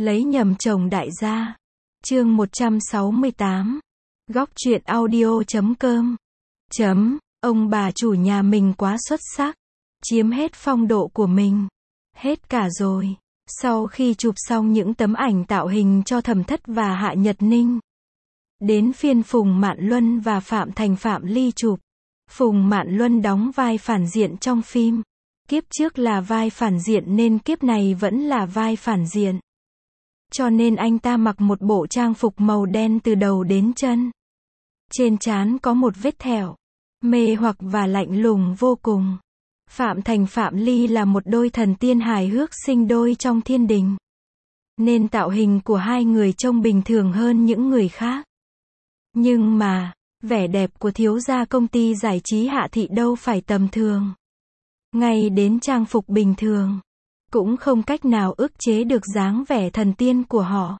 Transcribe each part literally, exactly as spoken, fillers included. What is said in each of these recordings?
Lấy nhầm chồng đại gia. Chương một trăm sáu mươi tám. Góc truyện audio chấm com. Chấm, ông bà chủ nhà mình quá xuất sắc. Chiếm hết phong độ của mình. Hết cả rồi. Sau khi chụp xong những tấm ảnh tạo hình cho Thẩm Thất và Hạ Nhật Ninh, đến phiên Phùng Mạn Luân và Phạm Thành Phạm Ly chụp. Phùng Mạn Luân đóng vai phản diện trong phim. Kiếp trước là vai phản diện nên kiếp này vẫn là vai phản diện. Cho nên anh ta mặc một bộ trang phục màu đen từ đầu đến chân. Trên trán có một vết thẹo. Mê hoặc và lạnh lùng vô cùng. Phạm Thành Phạm Ly là một đôi thần tiên hài hước sinh đôi trong thiên đình. Nên tạo hình của hai người trông bình thường hơn những người khác. Nhưng mà, vẻ đẹp của thiếu gia công ty giải trí Hạ Thị đâu phải tầm thường. Ngay đến trang phục bình thường, cũng không cách nào ức chế được dáng vẻ thần tiên của họ.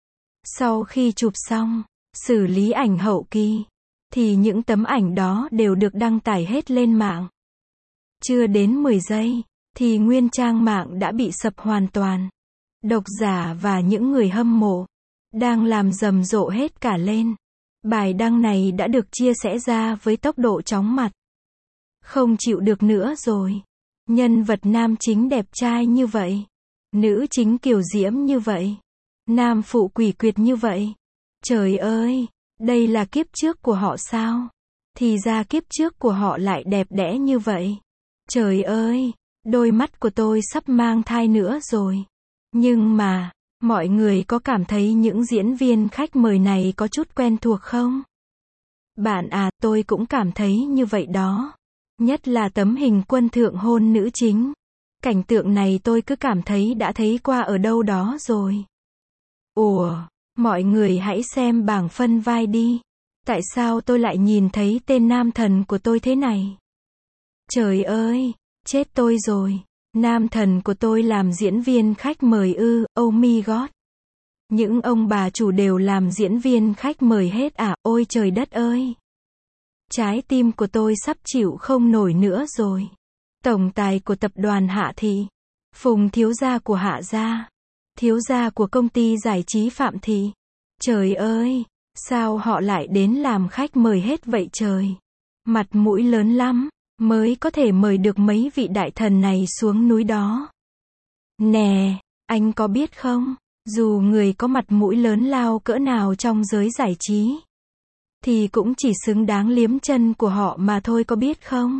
Sau khi chụp xong, xử lý ảnh hậu kỳ, thì những tấm ảnh đó đều được đăng tải hết lên mạng. Chưa đến mười giây, thì nguyên trang mạng đã bị sập hoàn toàn. Độc giả và những người hâm mộ đang làm rầm rộ hết cả lên. Bài đăng này đã được chia sẻ ra với tốc độ chóng mặt. Không chịu được nữa rồi. Nhân vật nam chính đẹp trai như vậy. Nữ chính kiều diễm như vậy. Nam phụ quỷ quyệt như vậy. Trời ơi, đây là kiếp trước của họ sao? Thì ra kiếp trước của họ lại đẹp đẽ như vậy. Trời ơi, đôi mắt của tôi sắp mang thai nữa rồi. Nhưng mà, mọi người có cảm thấy những diễn viên khách mời này có chút quen thuộc không? Bạn à, tôi cũng cảm thấy như vậy đó. Nhất là tấm hình quân thượng hôn nữ chính. Cảnh tượng này tôi cứ cảm thấy đã thấy qua ở đâu đó rồi. Ủa, mọi người hãy xem bảng phân vai đi. Tại sao tôi lại nhìn thấy tên nam thần của tôi thế này? Trời ơi, chết tôi rồi. Nam thần của tôi làm diễn viên khách mời ư, oh my god. Những ông bà chủ đều làm diễn viên khách mời hết à, ôi trời đất ơi. Trái tim của tôi sắp chịu không nổi nữa rồi. Tổng tài của tập đoàn Hạ Thị, Phùng thiếu gia của Hạ gia, thiếu gia của công ty giải trí Phạm Thị. Trời ơi, sao họ lại đến làm khách mời hết vậy trời? Mặt mũi lớn lắm, mới có thể mời được mấy vị đại thần này xuống núi đó. Nè, anh có biết không, dù người có mặt mũi lớn lao cỡ nào trong giới giải trí, thì cũng chỉ xứng đáng liếm chân của họ mà thôi, có biết không?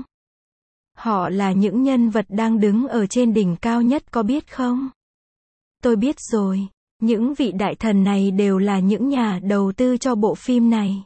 Họ là những nhân vật đang đứng ở trên đỉnh cao nhất, có biết không? Tôi biết rồi, những vị đại thần này đều là những nhà đầu tư cho bộ phim này.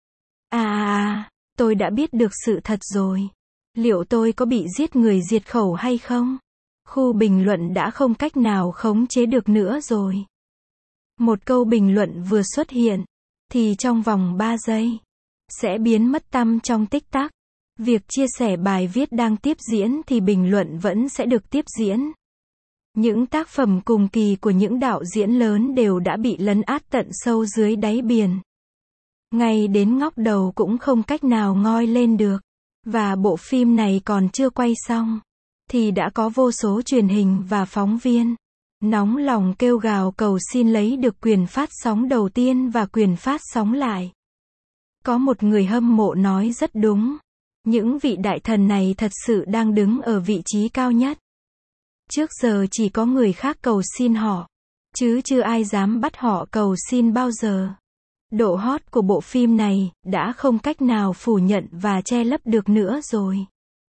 À à à, tôi đã biết được sự thật rồi. Liệu tôi có bị giết người diệt khẩu hay không? Khu bình luận đã không cách nào khống chế được nữa rồi. Một câu bình luận vừa xuất hiện, thì trong vòng ba giây, sẽ biến mất tăm trong tích tắc. Việc chia sẻ bài viết đang tiếp diễn thì bình luận vẫn sẽ được tiếp diễn. Những tác phẩm cùng kỳ của những đạo diễn lớn đều đã bị lấn át tận sâu dưới đáy biển. Ngay đến ngóc đầu cũng không cách nào ngoi lên được. Và bộ phim này còn chưa quay xong, thì đã có vô số truyền hình và phóng viên nóng lòng kêu gào cầu xin lấy được quyền phát sóng đầu tiên và quyền phát sóng lại. Có một người hâm mộ nói rất đúng. Những vị đại thần này thật sự đang đứng ở vị trí cao nhất. Trước giờ chỉ có người khác cầu xin họ, chứ chưa ai dám bắt họ cầu xin bao giờ. Độ hot của bộ phim này đã không cách nào phủ nhận và che lấp được nữa rồi.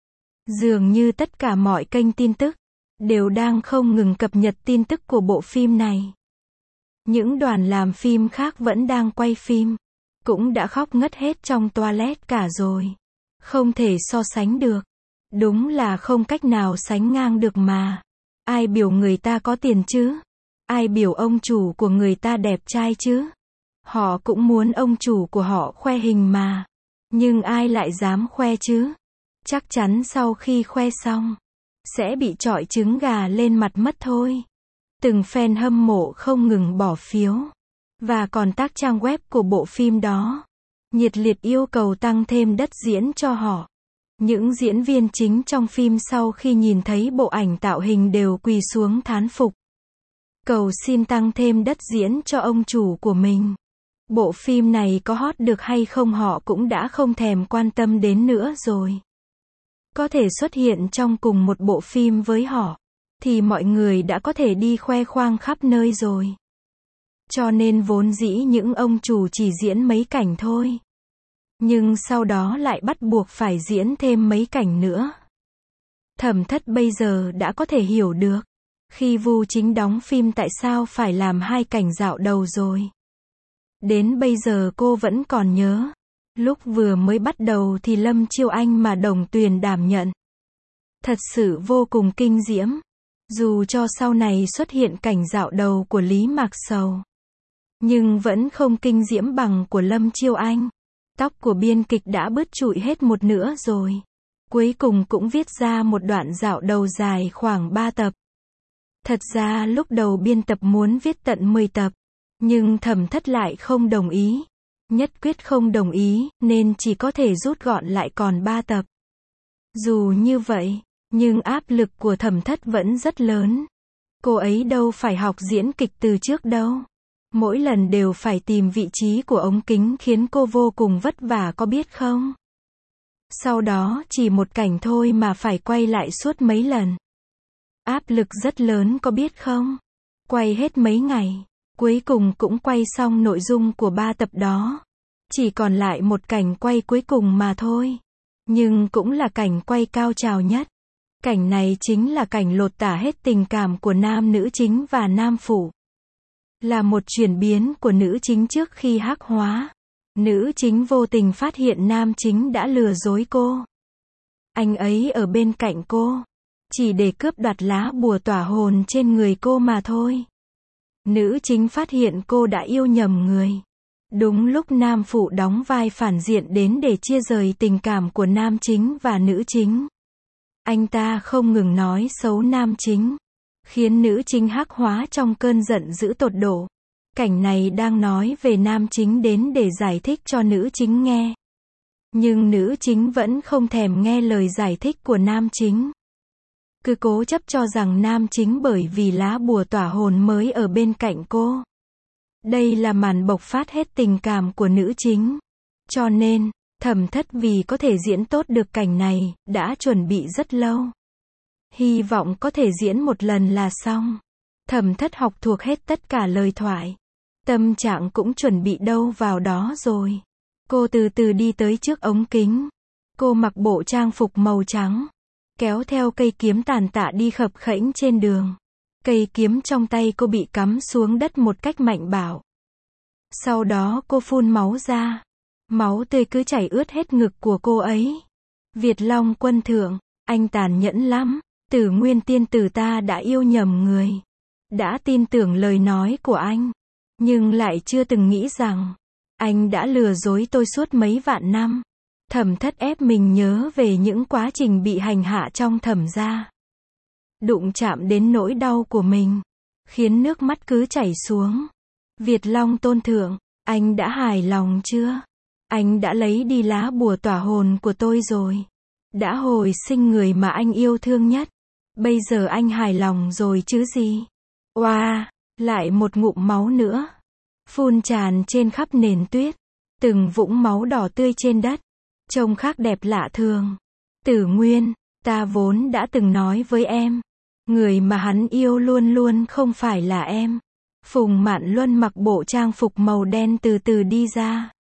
Dường như tất cả mọi kênh tin tức đều đang không ngừng cập nhật tin tức của bộ phim này. Những đoàn làm phim khác vẫn đang quay phim, cũng đã khóc ngất hết trong toilet cả rồi. Không thể so sánh được. Đúng là không cách nào sánh ngang được mà. Ai biểu người ta có tiền chứ? Ai biểu ông chủ của người ta đẹp trai chứ? Họ cũng muốn ông chủ của họ khoe hình mà. Nhưng ai lại dám khoe chứ? Chắc chắn sau khi khoe xong, sẽ bị chọi trứng gà lên mặt mất thôi. Từng fan hâm mộ không ngừng bỏ phiếu. Và còn tác trang web của bộ phim đó nhiệt liệt yêu cầu tăng thêm đất diễn cho họ. Những diễn viên chính trong phim sau khi nhìn thấy bộ ảnh tạo hình đều quỳ xuống thán phục. Cầu xin tăng thêm đất diễn cho ông chủ của mình. Bộ phim này có hot được hay không họ cũng đã không thèm quan tâm đến nữa rồi. Có thể xuất hiện trong cùng một bộ phim với họ, thì mọi người đã có thể đi khoe khoang khắp nơi rồi. Cho nên vốn dĩ những ông chủ chỉ diễn mấy cảnh thôi. Nhưng sau đó lại bắt buộc phải diễn thêm mấy cảnh nữa. Thẩm Thất bây giờ đã có thể hiểu được, khi Vu Chính đóng phim tại sao phải làm hai cảnh dạo đầu rồi. Đến bây giờ cô vẫn còn nhớ, lúc vừa mới bắt đầu thì Lâm Chiêu Anh mà Đồng Tuyền đảm nhận. Thật sự vô cùng kinh diễm. Dù cho sau này xuất hiện cảnh dạo đầu của Lý Mạc Sầu, nhưng vẫn không kinh diễm bằng của Lâm Chiêu Anh. Tóc của biên kịch đã bứt trụi hết một nửa rồi. Cuối cùng cũng viết ra một đoạn dạo đầu dài khoảng ba tập. Thật ra lúc đầu biên tập muốn viết tận mười tập, nhưng Thẩm Thất lại không đồng ý. Nhất quyết không đồng ý, nên chỉ có thể rút gọn lại còn ba tập. Dù như vậy, nhưng áp lực của Thẩm Thất vẫn rất lớn. Cô ấy đâu phải học diễn kịch từ trước đâu. Mỗi lần đều phải tìm vị trí của ống kính khiến cô vô cùng vất vả có biết không? Sau đó chỉ một cảnh thôi mà phải quay lại suốt mấy lần. Áp lực rất lớn có biết không? Quay hết mấy ngày, cuối cùng cũng quay xong nội dung của ba tập đó. Chỉ còn lại một cảnh quay cuối cùng mà thôi. Nhưng cũng là cảnh quay cao trào nhất. Cảnh này chính là cảnh lột tả hết tình cảm của nam nữ chính và nam phụ. Là một chuyển biến của nữ chính trước khi hắc hóa. Nữ chính vô tình phát hiện nam chính đã lừa dối cô. Anh ấy ở bên cạnh cô, chỉ để cướp đoạt lá bùa tỏa hồn trên người cô mà thôi. Nữ chính phát hiện cô đã yêu nhầm người. Đúng lúc nam phụ đóng vai phản diện đến để chia rời tình cảm của nam chính và nữ chính. Anh ta không ngừng nói xấu nam chính, khiến nữ chính hắc hóa trong cơn giận dữ tột độ. Cảnh này đang nói về nam chính đến để giải thích cho nữ chính nghe. Nhưng nữ chính vẫn không thèm nghe lời giải thích của nam chính. Cứ cố chấp cho rằng nam chính bởi vì lá bùa tỏa hồn mới ở bên cạnh cô. Đây là màn bộc phát hết tình cảm của nữ chính. Cho nên, Thẩm Thất vì có thể diễn tốt được cảnh này, đã chuẩn bị rất lâu. Hy vọng có thể diễn một lần là xong. Thẩm Thất học thuộc hết tất cả lời thoại. Tâm trạng cũng chuẩn bị đâu vào đó rồi. Cô từ từ đi tới trước ống kính. Cô mặc bộ trang phục màu trắng, kéo theo cây kiếm tàn tạ đi khập khễnh trên đường. Cây kiếm trong tay cô bị cắm xuống đất một cách mạnh bạo. Sau đó cô phun máu ra. Máu tươi cứ chảy ướt hết ngực của cô ấy. Việt Long quân thượng, anh tàn nhẫn lắm. Tử Nguyên tiên tử ta đã yêu nhầm người. Đã tin tưởng lời nói của anh. Nhưng lại chưa từng nghĩ rằng, anh đã lừa dối tôi suốt mấy vạn năm. Thẩm Thất ép mình nhớ về những quá trình bị hành hạ trong thẩm gia. Đụng chạm đến nỗi đau của mình, khiến nước mắt cứ chảy xuống. Việt Long tôn thượng, anh đã hài lòng chưa? Anh đã lấy đi lá bùa tỏa hồn của tôi rồi. Đã hồi sinh người mà anh yêu thương nhất. Bây giờ anh hài lòng rồi chứ gì? Oa, wow, lại một ngụm máu nữa. Phun tràn trên khắp nền tuyết. Từng vũng máu đỏ tươi trên đất. Trông khác đẹp lạ thường. Tử Nguyên, ta vốn đã từng nói với em. Người mà hắn yêu luôn luôn không phải là em. Phùng Mạn Luân mặc bộ trang phục màu đen từ từ đi ra.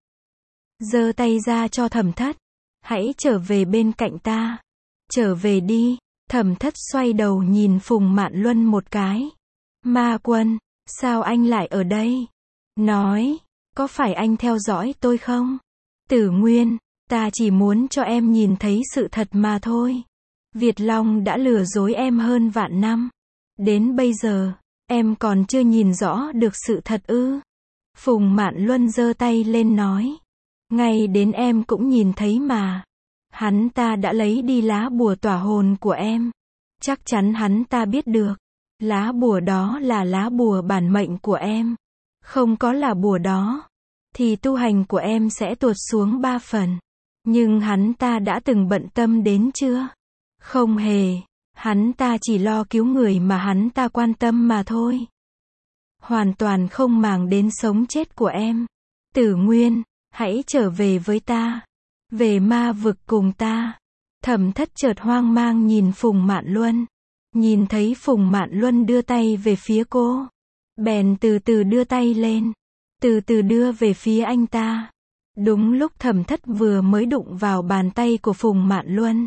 Giơ tay ra cho Thẩm Thất. Hãy trở về bên cạnh ta. Trở về đi. Thẩm Thất xoay đầu nhìn Phùng Mạn Luân một cái. Ma Quân, sao anh lại ở đây? Nói, có phải anh theo dõi tôi không? Tử Nguyên, ta chỉ muốn cho em nhìn thấy sự thật mà thôi. Việt Long đã lừa dối em hơn vạn năm. Đến bây giờ, em còn chưa nhìn rõ được sự thật ư? Phùng Mạn Luân giơ tay lên nói. Ngay đến em cũng nhìn thấy mà. Hắn ta đã lấy đi lá bùa tỏa hồn của em. Chắc chắn hắn ta biết được. Lá bùa đó là lá bùa bản mệnh của em. Không có là bùa đó, thì tu hành của em sẽ tuột xuống ba phần. Nhưng hắn ta đã từng bận tâm đến chưa? Không hề. Hắn ta chỉ lo cứu người mà hắn ta quan tâm mà thôi. hoàn toàn không màng đến sống chết của em. Tử Nguyên, hãy trở về với ta. Về ma vực cùng ta. Thẩm Thất chợt hoang mang nhìn Phùng Mạn Luân. Nhìn thấy Phùng Mạn Luân đưa tay về phía cô. Bèn từ từ đưa tay lên. Từ từ đưa về phía anh ta. Đúng lúc Thẩm Thất vừa mới đụng vào bàn tay của Phùng Mạn Luân.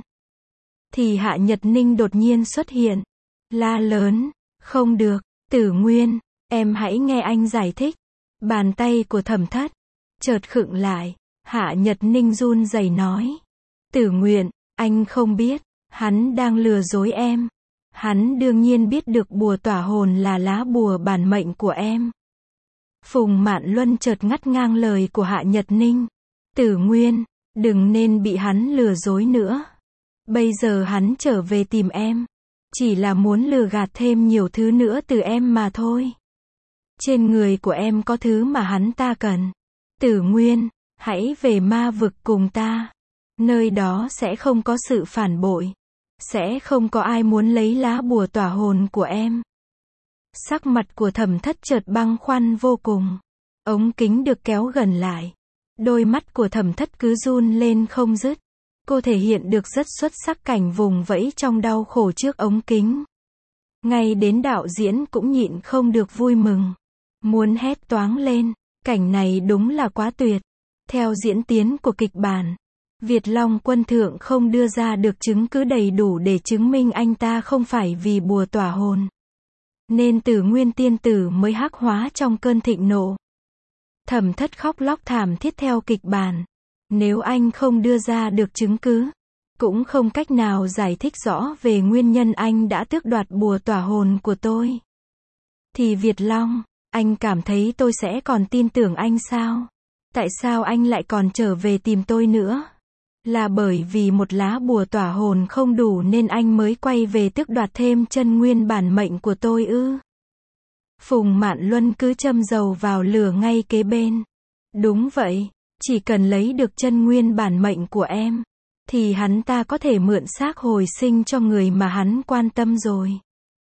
Thì Hạ Nhật Ninh đột nhiên xuất hiện. La lớn. Không được, Tử Nguyên, em hãy nghe anh giải thích. Bàn tay của Thẩm Thất chợt khựng lại. Hạ Nhật Ninh run rẩy nói. Tử Nguyện, anh không biết. Hắn đang lừa dối em. Hắn đương nhiên biết được bùa tỏa hồn là lá bùa bản mệnh của em. Phùng Mạn Luân chợt ngắt ngang lời của Hạ Nhật Ninh. Tử Nguyên, đừng nên bị hắn lừa dối nữa. Bây giờ hắn trở về tìm em. Chỉ là muốn lừa gạt thêm nhiều thứ nữa từ em mà thôi. Trên người của em có thứ mà hắn ta cần. Tử Nguyên, hãy về ma vực cùng ta. Nơi đó sẽ không có sự phản bội. Sẽ không có ai muốn lấy lá bùa tỏa hồn của em. Sắc mặt của Thẩm Thất chợt băng khoăn vô cùng. Ống kính được kéo gần lại. Đôi mắt của Thẩm Thất cứ run lên không dứt. Cô thể hiện được rất xuất sắc cảnh vùng vẫy trong đau khổ trước ống kính. Ngay đến đạo diễn cũng nhịn không được vui mừng. Muốn hét toáng lên. Cảnh này đúng là quá tuyệt. Theo diễn tiến của kịch bản, Việt Long Quân Thượng không đưa ra được chứng cứ đầy đủ để chứng minh anh ta không phải vì bùa tỏa hồn. Nên Tử Nguyên tiên tử mới hắc hóa trong cơn thịnh nộ. Thẩm Thất khóc lóc thảm thiết theo kịch bản. Nếu anh không đưa ra được chứng cứ, cũng không cách nào giải thích rõ về nguyên nhân anh đã tước đoạt bùa tỏa hồn của tôi. Thì Việt Long, anh cảm thấy tôi sẽ còn tin tưởng anh sao? Tại sao anh lại còn trở về tìm tôi nữa? Là bởi vì một lá bùa tỏa hồn không đủ nên anh mới quay về tước đoạt thêm chân nguyên bản mệnh của tôi ư? Phùng Mạn Luân cứ châm dầu vào lửa ngay kế bên. Đúng vậy, chỉ cần lấy được chân nguyên bản mệnh của em, thì hắn ta có thể mượn xác hồi sinh cho người mà hắn quan tâm rồi.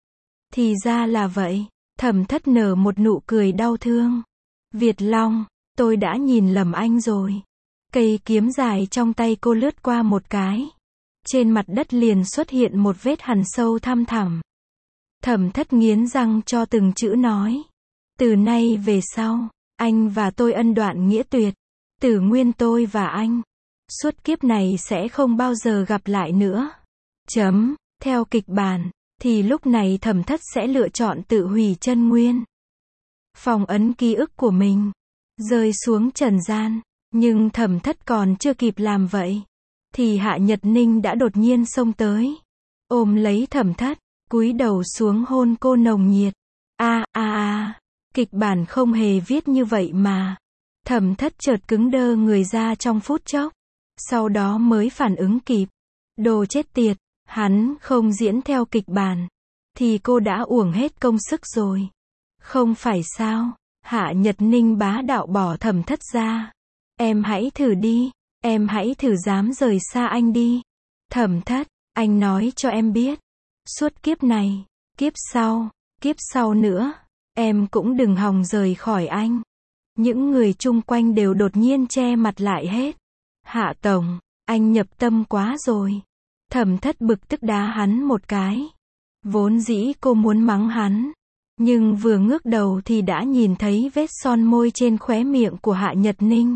Thì ra là vậy. Thẩm Thất nở một nụ cười đau thương. Việt Long, tôi đã nhìn lầm anh rồi. Cây kiếm dài trong tay cô lướt qua một cái. Trên mặt đất liền xuất hiện một vết hằn sâu thăm thẳm. Thẩm Thất nghiến răng cho từng chữ nói. Từ nay về sau, anh và tôi ân đoạn nghĩa tuyệt. Tử Nguyên tôi và anh, suốt kiếp này sẽ không bao giờ gặp lại nữa. Chấm, theo kịch bản, thì lúc này Thẩm Thất sẽ lựa chọn tự hủy chân nguyên. Phong ấn ký ức của mình, rơi xuống trần gian. Nhưng Thẩm Thất còn chưa kịp làm vậy, thì Hạ Nhật Ninh đã đột nhiên xông tới. Ôm lấy Thẩm Thất, cúi đầu xuống hôn cô nồng nhiệt. A a a, kịch bản không hề viết như vậy mà. Thẩm Thất chợt cứng đơ người ra trong phút chốc. Sau đó mới phản ứng kịp. Đồ chết tiệt, hắn không diễn theo kịch bản. Thì cô đã uổng hết công sức rồi. Không phải sao? Hạ Nhật Ninh bá đạo bỏ Thẩm Thất ra. Em hãy thử đi. Em hãy thử dám rời xa anh đi. Thẩm Thất, anh nói cho em biết. Suốt kiếp này, kiếp sau, kiếp sau nữa, em cũng đừng hòng rời khỏi anh. Những người chung quanh đều đột nhiên che mặt lại hết. Hạ Tổng, anh nhập tâm quá rồi. Thẩm Thất bực tức đá hắn một cái. Vốn dĩ cô muốn mắng hắn. Nhưng vừa ngước đầu thì đã nhìn thấy vết son môi trên khóe miệng của Hạ Nhật Ninh.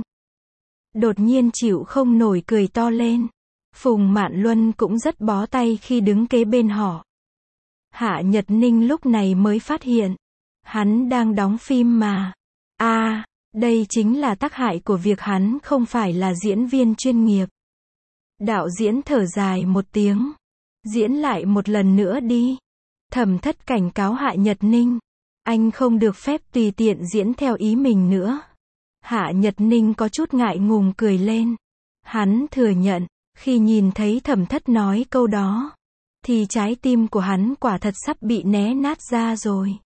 Đột nhiên chịu không nổi cười to lên. Phùng Mạn Luân cũng rất bó tay khi đứng kế bên họ. Hạ Nhật Ninh lúc này mới phát hiện. Hắn đang đóng phim mà. a à, đây chính là tác hại của việc hắn không phải là diễn viên chuyên nghiệp. Đạo diễn thở dài một tiếng. Diễn lại một lần nữa đi. Thẩm Thất cảnh cáo Hạ Nhật Ninh. Anh không được phép tùy tiện diễn theo ý mình nữa. Hạ Nhật Ninh có chút ngại ngùng cười lên. Hắn thừa nhận, khi nhìn thấy Thẩm Thất nói câu đó, thì trái tim của hắn quả thật sắp bị né nát ra rồi.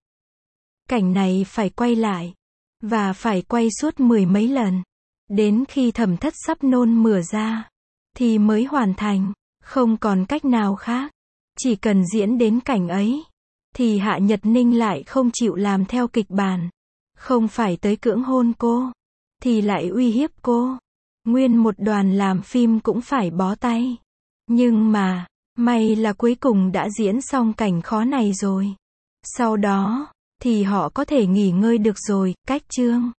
Cảnh này phải quay lại. Và phải quay suốt mười mấy lần. Đến khi Thẩm Thất sắp nôn mửa ra, thì mới hoàn thành. Không còn cách nào khác. Chỉ cần diễn đến cảnh ấy, thì Hạ Nhật Ninh lại không chịu làm theo kịch bản. Không phải tới cưỡng hôn cô, thì lại uy hiếp cô. Nguyên một đoàn làm phim cũng phải bó tay. Nhưng mà, may là cuối cùng đã diễn xong cảnh khó này rồi. Sau đó, thì họ có thể nghỉ ngơi được rồi, cách chương.